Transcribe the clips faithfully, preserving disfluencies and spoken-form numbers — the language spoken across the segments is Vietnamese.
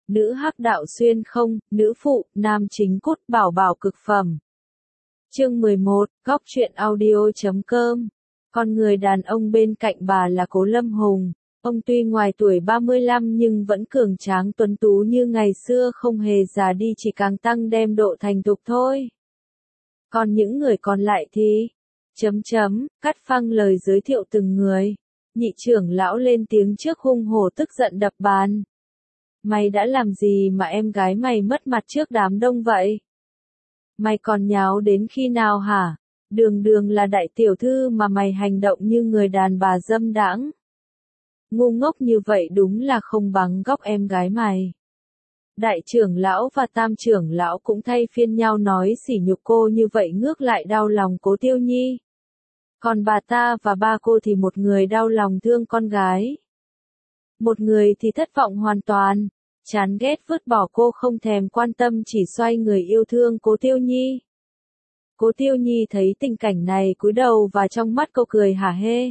nữ hắc đạo xuyên không, nữ phụ, nam chính cốt bảo bảo cực phẩm. Chương mười một, góc truyện audio chấm com. Con người đàn ông bên cạnh bà là Cố Lâm Hùng. Ông tuy ngoài tuổi ba mươi lăm nhưng vẫn cường tráng tuấn tú như ngày xưa, không hề già đi, chỉ càng tăng đem độ thành thục thôi. Còn những người còn lại thì... Chấm chấm, cắt phăng lời giới thiệu từng người. Nhị trưởng lão lên tiếng trước hung hổ tức giận đập bàn. Mày đã làm gì mà em gái mày mất mặt trước đám đông vậy? Mày còn nháo đến khi nào hả? Đường đường là đại tiểu thư mà mày hành động như người đàn bà dâm đãng. Ngu ngốc như vậy đúng là không bằng góc em gái mày. Đại trưởng lão và tam trưởng lão cũng thay phiên nhau nói sỉ nhục cô như vậy, ngược lại đau lòng Cố Tiêu Nhi. Còn bà ta và ba cô thì một người đau lòng thương con gái. Một người thì thất vọng hoàn toàn, chán ghét vứt bỏ cô, không thèm quan tâm, chỉ xoay người yêu thương Cố Tiêu Nhi. Cố Tiêu Nhi thấy tình cảnh này cúi đầu và trong mắt cô cười hả hê.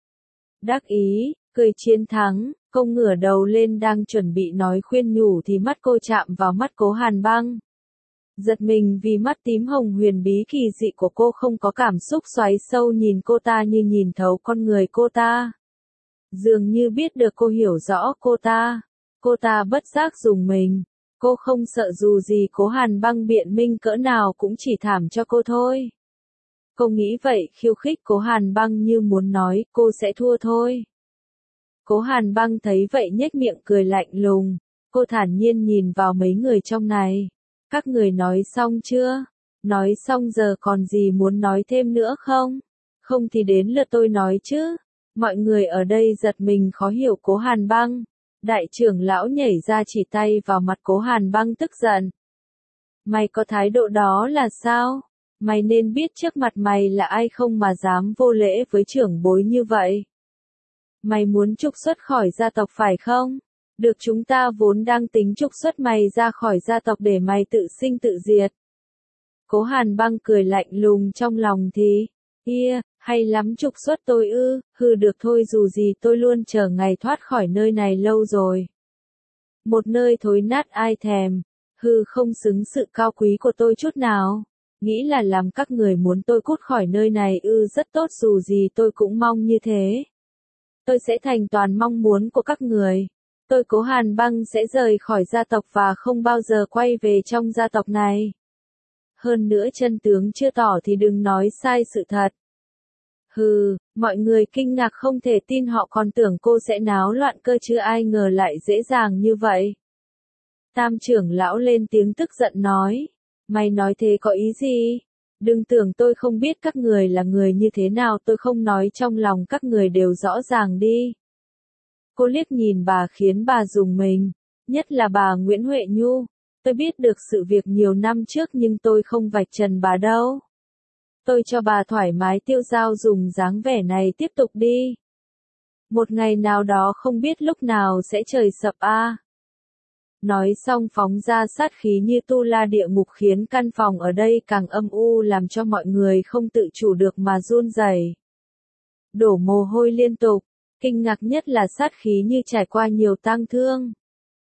Đắc ý, cười chiến thắng, cô ngửa đầu lên đang chuẩn bị nói khuyên nhủ thì mắt cô chạm vào mắt Cố Hàn Băng. Giật mình vì mắt tím hồng huyền bí kỳ dị của cô, không có cảm xúc, xoáy sâu nhìn cô ta như nhìn thấu con người cô ta. Dường như biết được cô hiểu rõ cô ta. Cô ta bất giác rùng mình. Cô không sợ dù gì Cố Hàn Băng biện minh cỡ nào cũng chỉ thảm cho cô thôi. Cô nghĩ vậy, khiêu khích Cố Hàn Băng như muốn nói cô sẽ thua thôi. Cố Hàn Băng thấy vậy nhếch miệng cười lạnh lùng. Cô thản nhiên nhìn vào mấy người trong này. Các người nói xong chưa? Nói xong giờ còn gì muốn nói thêm nữa không? Không thì đến lượt tôi nói chứ. Mọi người ở đây giật mình khó hiểu Cố Hàn Băng. Đại trưởng lão nhảy ra chỉ tay vào mặt Cố Hàn Băng tức giận. Mày có thái độ đó là sao? Mày nên biết trước mặt mày là ai không mà dám vô lễ với trưởng bối như vậy. Mày muốn trục xuất khỏi gia tộc phải không? Được, chúng ta vốn đang tính trục xuất mày ra khỏi gia tộc để mày tự sinh tự diệt. Cố Hàn Băng cười lạnh lùng, trong lòng thì, kia, hay lắm, trục xuất tôi ư, hừ, được thôi, dù gì tôi luôn chờ ngày thoát khỏi nơi này lâu rồi. Một nơi thối nát ai thèm, hừ, không xứng sự cao quý của tôi chút nào. Nghĩ là làm các người muốn tôi cút khỏi nơi này ư, rất tốt, dù gì tôi cũng mong như thế. Tôi sẽ thành toàn mong muốn của các người. Tôi Cố Hàn Băng sẽ rời khỏi gia tộc và không bao giờ quay về trong gia tộc này. Hơn nữa chân tướng chưa tỏ thì đừng nói sai sự thật. Hừ, mọi người kinh ngạc không thể tin, họ còn tưởng cô sẽ náo loạn cơ chứ ai ngờ lại dễ dàng như vậy. Tam trưởng lão lên tiếng tức giận nói. Mày nói thế có ý gì? Đừng tưởng tôi không biết các người là người như thế nào, tôi không nói trong lòng các người đều rõ ràng đi. Cô liếc nhìn bà khiến bà rùng mình, nhất là bà Nguyễn Huệ Nhu. Tôi biết được sự việc nhiều năm trước nhưng tôi không vạch trần bà đâu. Tôi cho bà thoải mái tiêu dao, dùng dáng vẻ này tiếp tục đi. Một ngày nào đó không biết lúc nào sẽ trời sập a. À. Nói xong phóng ra sát khí như tu la địa ngục, khiến căn phòng ở đây càng âm u, làm cho mọi người không tự chủ được mà run rẩy, đổ mồ hôi liên tục. Kinh ngạc nhất là sát khí như trải qua nhiều tang thương.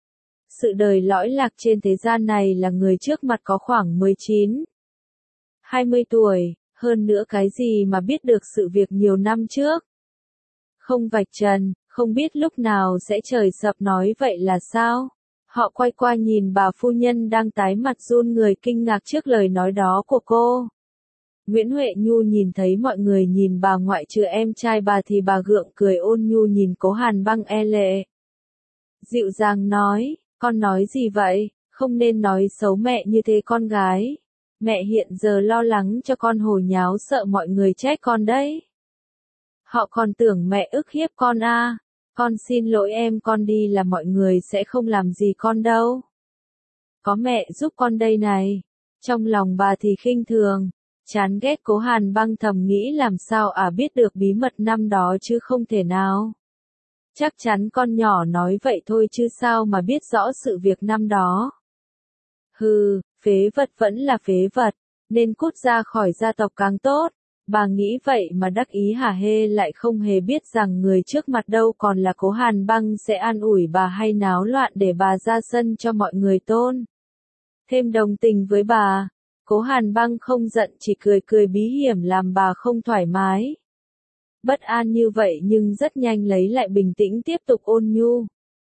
Sự đời lõi lạc trên thế gian này là người trước mặt có khoảng mười chín, hai mươi tuổi, hơn nữa cái gì mà biết được sự việc nhiều năm trước. Không vạch trần, không biết lúc nào sẽ trời sập, nói vậy là sao? Họ quay qua nhìn bà phu nhân đang tái mặt run người kinh ngạc trước lời nói đó của cô. Nguyễn Huệ Nhu nhìn thấy mọi người nhìn bà, ngoại trừ em trai bà thì bà gượng cười ôn nhu nhìn Cố Hàn Băng e lệ. Dịu dàng nói, con nói gì vậy, không nên nói xấu mẹ như thế con gái. Mẹ hiện giờ lo lắng cho con hồ nháo, sợ mọi người trách con đấy. Họ còn tưởng mẹ ức hiếp con à. Con xin lỗi em, con đi là mọi người sẽ không làm gì con đâu. Có mẹ giúp con đây này. Trong lòng bà thì khinh thường, chán ghét Cố Hàn Băng, thầm nghĩ làm sao à biết được bí mật năm đó chứ không thể nào. Chắc chắn con nhỏ nói vậy thôi chứ sao mà biết rõ sự việc năm đó. Hừ, phế vật vẫn là phế vật, nên cút ra khỏi gia tộc càng tốt. Bà nghĩ vậy mà đắc ý hả hê, lại không hề biết rằng người trước mặt đâu còn là Cố Hàn Băng sẽ an ủi bà hay náo loạn để bà ra sân cho mọi người tôn. Thêm đồng tình với bà, Cố Hàn Băng không giận, chỉ cười cười bí hiểm làm bà không thoải mái. Bất an như vậy nhưng rất nhanh lấy lại bình tĩnh, tiếp tục ôn nhu.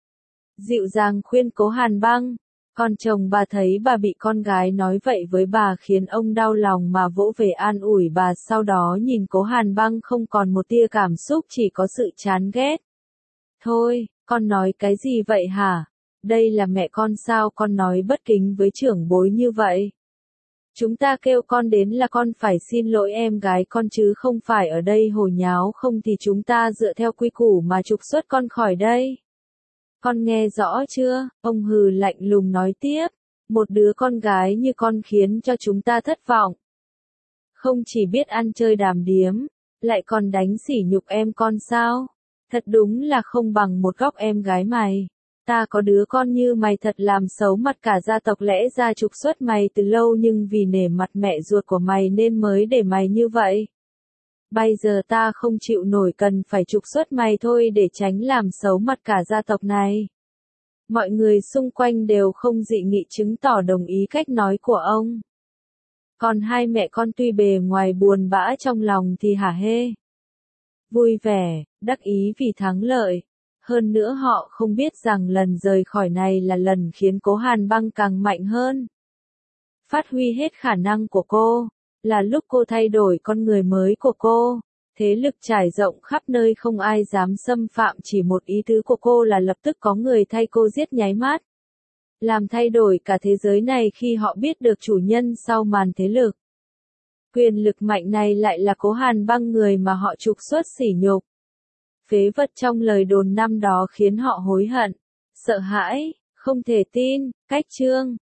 Dịu dàng khuyên Cố Hàn Băng. Con chồng bà thấy bà bị con gái nói vậy với bà khiến ông đau lòng mà vỗ về an ủi bà, sau đó nhìn Cố Hàn Băng không còn một tia cảm xúc, chỉ có sự chán ghét. Thôi, con nói cái gì vậy hả? Đây là mẹ con sao con nói bất kính với trưởng bối như vậy? Chúng ta kêu con đến là con phải xin lỗi em gái con chứ không phải ở đây hồ nháo, không thì chúng ta dựa theo quy củ mà trục xuất con khỏi đây. Con nghe rõ chưa? Ông hừ lạnh lùng nói tiếp. Một đứa con gái như con khiến cho chúng ta thất vọng. Không chỉ biết ăn chơi đàm điếm, lại còn đánh sỉ nhục em con sao? Thật đúng là không bằng một góc em gái mày. Ta có đứa con như mày thật làm xấu mặt cả gia tộc, lẽ ra trục xuất mày từ lâu nhưng vì nể mặt mẹ ruột của mày nên mới để mày như vậy. Bây giờ ta không chịu nổi, cần phải trục xuất mày thôi để tránh làm xấu mặt cả gia tộc này. Mọi người xung quanh đều không dị nghị chứng tỏ đồng ý cách nói của ông. Còn hai mẹ con tuy bề ngoài buồn bã trong lòng thì hả hê. Vui vẻ, đắc ý vì thắng lợi. Hơn nữa họ không biết rằng lần rời khỏi này là lần khiến Cố Hàn Băng càng mạnh hơn. Phát huy hết khả năng của cô, là lúc cô thay đổi con người mới của cô. Thế lực trải rộng khắp nơi, không ai dám xâm phạm, chỉ một ý tứ của cô là lập tức có người thay cô giết nháy mắt. Làm thay đổi cả thế giới này khi họ biết được chủ nhân sau màn thế lực. Quyền lực mạnh này lại là Cố Hàn Băng, người mà họ trục xuất sỉ nhục. Phế vật trong lời đồn năm đó khiến họ hối hận, sợ hãi, không thể tin. Cách chương